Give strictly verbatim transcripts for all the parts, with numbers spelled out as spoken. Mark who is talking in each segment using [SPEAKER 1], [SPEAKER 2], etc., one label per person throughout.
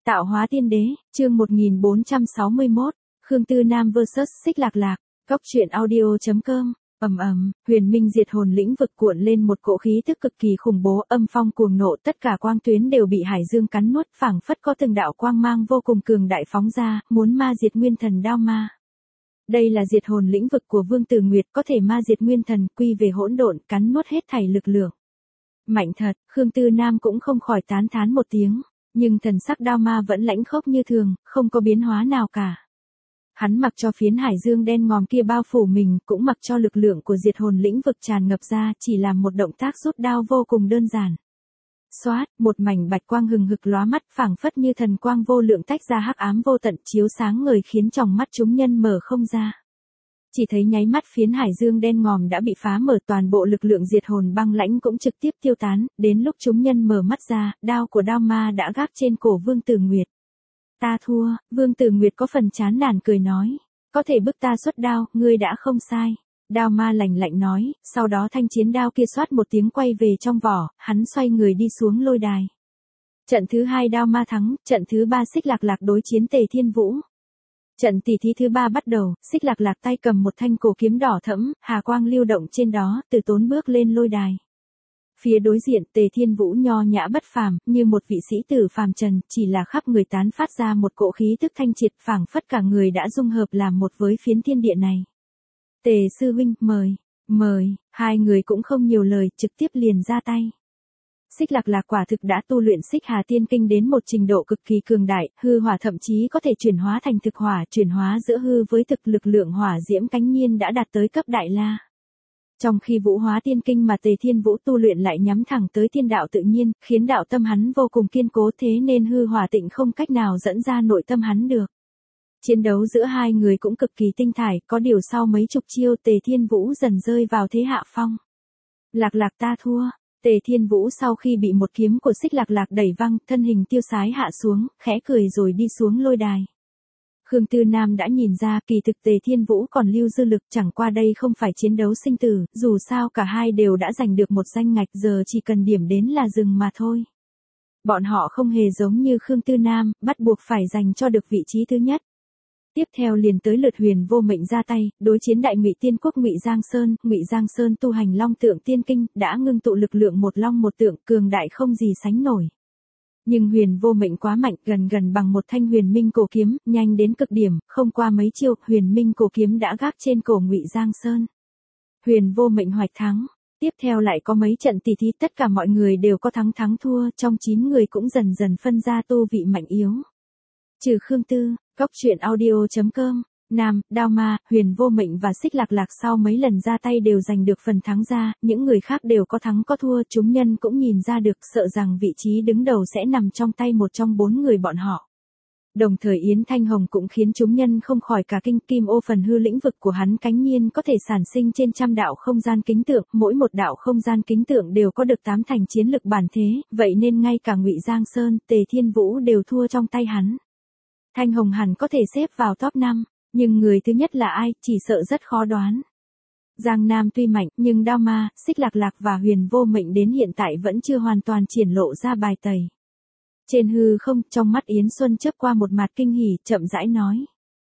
[SPEAKER 1] Tạo hóa tiên đế, chương một nghìn bốn trăm sáu mươi mốt, Khương Tư Nam versus Xích Lạc Lạc, Cốc truyện audio.com, ầm ầm, huyền minh diệt hồn lĩnh vực cuộn lên một cỗ khí tức cực kỳ khủng bố, âm phong cuồng nộ, tất cả quang tuyến đều bị hải dương cắn nuốt, phảng phất có từng đạo quang mang vô cùng cường đại phóng ra, muốn ma diệt nguyên thần đao ma. Đây là diệt hồn lĩnh vực của Vương Tử Nguyệt, có thể ma diệt nguyên thần, quy về hỗn độn, cắn nuốt hết thảy lực lượng. Mạnh thật, Khương Tư Nam cũng không khỏi tán thán một tiếng. Nhưng thần sắc đao ma vẫn lãnh khốc như thường, không có biến hóa nào cả. Hắn mặc cho phiến hải dương đen ngòm kia bao phủ mình, cũng mặc cho lực lượng của diệt hồn lĩnh vực tràn ngập ra, chỉ làm một động tác rút đao vô cùng đơn giản. Xoát, một mảnh bạch quang hừng hực lóa mắt, phảng phất như thần quang vô lượng tách ra hắc ám vô tận, chiếu sáng người khiến tròng mắt chúng nhân mở không ra. Chỉ thấy nháy mắt phiến hải dương đen ngòm đã bị phá mở, toàn bộ lực lượng diệt hồn băng lãnh cũng trực tiếp tiêu tán, đến lúc chúng nhân mở mắt ra, đao của đao ma đã gác trên cổ Vương Tử Nguyệt. Ta thua, Vương Tử Nguyệt có phần chán nản cười nói, có thể bức ta xuất đao, ngươi đã không sai. Đao ma lạnh lạnh nói, sau đó thanh chiến đao kia xoát một tiếng quay về trong vỏ, hắn xoay người đi xuống lôi đài. Trận thứ hai đao ma thắng, trận thứ ba Xích Lạc Lạc đối chiến Tề Thiên Vũ. Trận tỷ thí thứ ba bắt đầu, Xích Lạc Lạc tay cầm một thanh cổ kiếm đỏ thẫm, hà quang lưu động trên đó, từ tốn bước lên lôi đài. Phía đối diện Tề Thiên Vũ nho nhã bất phàm, như một vị sĩ tử phàm trần, chỉ là khắp người tán phát ra một cỗ khí tức thanh triệt, phảng phất cả người đã dung hợp làm một với phiến thiên địa này. Tề sư huynh, mời, mời, hai người cũng không nhiều lời, trực tiếp liền ra tay. Xích Lạc Lạc quả thực đã tu luyện Xích Hà Tiên Kinh đến một trình độ cực kỳ cường đại, hư hỏa thậm chí có thể chuyển hóa thành thực hỏa, chuyển hóa giữa hư với thực, lực lượng hỏa diễm cánh nhiên đã đạt tới cấp đại la. Trong khi Vũ Hóa Tiên Kinh mà Tề Thiên Vũ tu luyện lại nhắm thẳng tới thiên đạo tự nhiên, khiến đạo tâm hắn vô cùng kiên cố, thế nên hư hỏa tịnh không cách nào dẫn ra nội tâm hắn được. Chiến đấu giữa hai người cũng cực kỳ tinh thải, có điều sau mấy chục chiêu Tề Thiên Vũ dần rơi vào thế hạ phong. Lạc Lạc ta thua. Tề Thiên Vũ sau khi bị một kiếm của Xích Lạc Lạc đẩy văng, thân hình tiêu sái hạ xuống, khẽ cười rồi đi xuống lôi đài. Khương Tư Nam đã nhìn ra, kỳ thực Tề Thiên Vũ còn lưu dư lực, chẳng qua đây không phải chiến đấu sinh tử, dù sao cả hai đều đã giành được một danh ngạch, giờ chỉ cần điểm đến là dừng mà thôi. Bọn họ không hề giống như Khương Tư Nam, bắt buộc phải giành cho được vị trí thứ nhất. Tiếp theo liền tới lượt Huyền Vô Mệnh ra tay, đối chiến Đại Ngụy Tiên Quốc Ngụy Giang Sơn, Ngụy Giang Sơn tu hành Long Tượng Tiên Kinh, đã ngưng tụ lực lượng một long một tượng, cường đại không gì sánh nổi. Nhưng Huyền Vô Mệnh quá mạnh, gần gần bằng một thanh Huyền Minh cổ kiếm, nhanh đến cực điểm, không qua mấy chiêu, Huyền Minh cổ kiếm đã gác trên cổ Ngụy Giang Sơn. Huyền Vô Mệnh hoạch thắng. Tiếp theo lại có mấy trận tỷ thí, tất cả mọi người đều có thắng thắng thua, trong chín người cũng dần dần phân ra tu vị mạnh yếu. Trừ Khương Tư, Cốc truyện audio.com, Nam, Đao Ma, Huyền Vô Mệnh và Xích Lạc Lạc sau mấy lần ra tay đều giành được phần thắng ra, những người khác đều có thắng có thua, chúng nhân cũng nhìn ra được, sợ rằng vị trí đứng đầu sẽ nằm trong tay một trong bốn người bọn họ. Đồng thời Yến Thanh Hồng cũng khiến chúng nhân không khỏi cả kinh, kim ô phần hư lĩnh vực của hắn cánh nhiên có thể sản sinh trên trăm đạo không gian kính tượng, mỗi một đạo không gian kính tượng đều có được tám thành chiến lực bản thế, vậy nên ngay cả Ngụy Giang Sơn, Tề Thiên Vũ đều thua trong tay hắn. Thanh Hồng hẳn có thể xếp vào top năm, nhưng người thứ nhất là ai, chỉ sợ rất khó đoán. Giang Nam tuy mạnh, nhưng Đao Ma, Xích Lạc Lạc và Huyền Vô Mệnh đến hiện tại vẫn chưa hoàn toàn triển lộ ra bài tẩy. Trên hư không, trong mắt Yến Xuân chớp qua một mặt kinh hỉ, chậm rãi nói.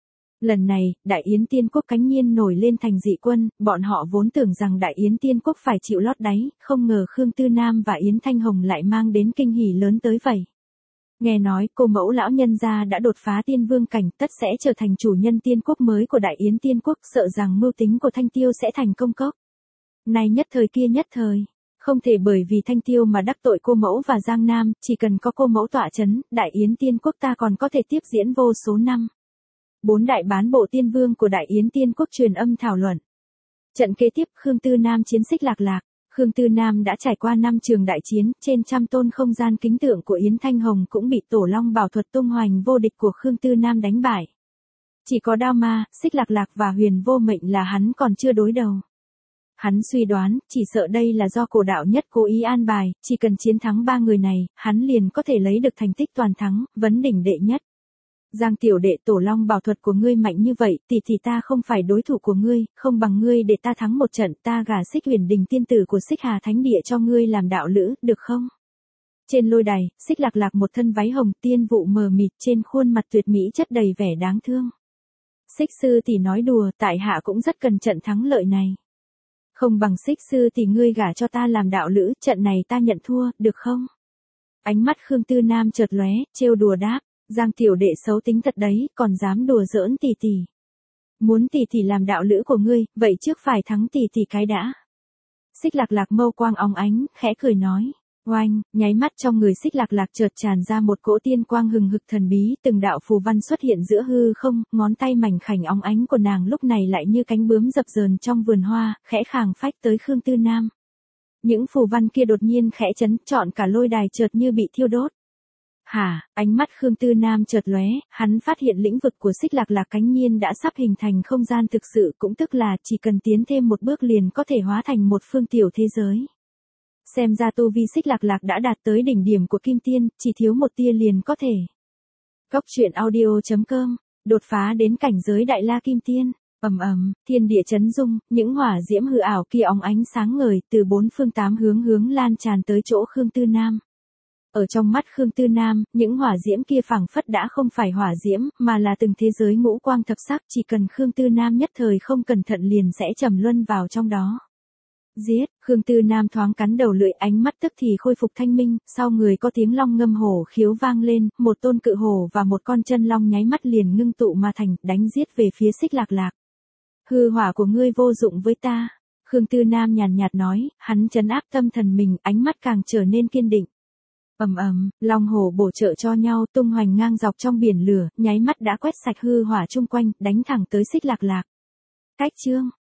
[SPEAKER 1] Lần này, Đại Yến Tiên Quốc cánh nhiên nổi lên thành dị quân, bọn họ vốn tưởng rằng Đại Yến Tiên Quốc phải chịu lót đáy, không ngờ Khương Tư Nam và Yến Thanh Hồng lại mang đến kinh hỉ lớn tới vậy. Nghe nói cô mẫu lão nhân gia đã đột phá tiên vương cảnh, tất sẽ trở thành chủ nhân tiên quốc mới của Đại Yến Tiên Quốc, sợ rằng mưu tính của Thanh Tiêu sẽ thành công cốc. Này nhất thời kia nhất thời, không thể bởi vì Thanh Tiêu mà đắc tội cô mẫu và Giang Nam, chỉ cần có cô mẫu tọa chấn, Đại Yến Tiên Quốc ta còn có thể tiếp diễn vô số năm. Bốn đại bán bộ tiên vương của Đại Yến Tiên Quốc truyền âm thảo luận. Trận kế tiếp Khương Tư Nam chiến Xích Lạc Lạc. Khương Tư Nam đã trải qua năm trường đại chiến, trên trăm tôn không gian kính tượng của Yến Thanh Hồng cũng bị Tổ Long bảo thuật tung hoành vô địch của Khương Tư Nam đánh bại. Chỉ có Đao Ma, Xích Lạc Lạc và Huyền Vô Mệnh là hắn còn chưa đối đầu. Hắn suy đoán, chỉ sợ đây là do cổ đạo nhất cố ý an bài, chỉ cần chiến thắng ba người này, hắn liền có thể lấy được thành tích toàn thắng, vấn đỉnh đệ nhất. Giang tiểu đệ, Tổ Long bảo thuật của ngươi mạnh như vậy, thì thì ta không phải đối thủ của ngươi, không bằng ngươi để ta thắng một trận, ta gả Xích Huyền Đình tiên tử của Xích Hà Thánh Địa cho ngươi làm đạo lữ, được không? Trên lôi đài, Xích Lạc Lạc một thân váy hồng tiên vụ mờ mịt, trên khuôn mặt tuyệt mỹ chất đầy vẻ đáng thương. Xích sư tỷ nói đùa, tại hạ cũng rất cần trận thắng lợi này. Không bằng Xích sư tỷ ngươi gả cho ta làm đạo lữ, trận này ta nhận thua, được không? Ánh mắt Khương Tư Nam chợt lóe, trêu đùa đáp, Giang tiểu đệ xấu tính thật đấy, còn dám đùa giỡn tỷ tỷ. Muốn tỷ tỷ làm đạo lữ của ngươi, vậy trước phải thắng tỷ tỷ cái đã. Xích Lạc Lạc mâu quang óng ánh, khẽ cười nói. Oanh, nháy mắt trong người Xích Lạc Lạc chợt tràn ra một cỗ tiên quang hừng hực thần bí, từng đạo phù văn xuất hiện giữa hư không, ngón tay mảnh khảnh óng ánh của nàng lúc này lại như cánh bướm dập dờn trong vườn hoa, khẽ khàng phách tới Khương Tư Nam. Những phù văn kia đột nhiên khẽ chấn, trọn cả lôi đài chợt như bị thiêu đốt. Hả, ánh mắt Khương Tư Nam chợt lóe, hắn phát hiện lĩnh vực của Xích Lạc Lạc cánh nhiên đã sắp hình thành không gian thực sự, cũng tức là chỉ cần tiến thêm một bước liền có thể hóa thành một phương tiểu thế giới. Xem ra tu vi Xích Lạc Lạc đã đạt tới đỉnh điểm của Kim Tiên, chỉ thiếu một tia liền có thể. Cốc truyện audio chấm com, đột phá đến cảnh giới Đại La Kim Tiên, ầm ầm, thiên địa chấn rung, những hỏa diễm hư ảo kia óng ánh sáng ngời từ bốn phương tám hướng hướng lan tràn tới chỗ Khương Tư Nam. Ở trong mắt Khương Tư Nam, những hỏa diễm kia phảng phất đã không phải hỏa diễm, mà là từng thế giới ngũ quang thập sắc, chỉ cần Khương Tư Nam nhất thời không cẩn thận liền sẽ trầm luân vào trong đó. Giết, Khương Tư Nam thoáng cắn đầu lưỡi, ánh mắt tức thì khôi phục thanh minh, sau người có tiếng long ngâm hổ khiếu vang lên, một tôn cự hổ và một con chân long nháy mắt liền ngưng tụ mà thành, đánh giết về phía Xích Lạc Lạc. Hư hỏa của ngươi vô dụng với ta, Khương Tư Nam nhàn nhạt nói, hắn trấn áp tâm thần mình, ánh mắt càng trở nên kiên định. Ầm ầm, long hổ bổ trợ cho nhau, tung hoành ngang dọc trong biển lửa, nháy mắt đã quét sạch hư hỏa chung quanh, đánh thẳng tới Xích Lạc Lạc. Cách chương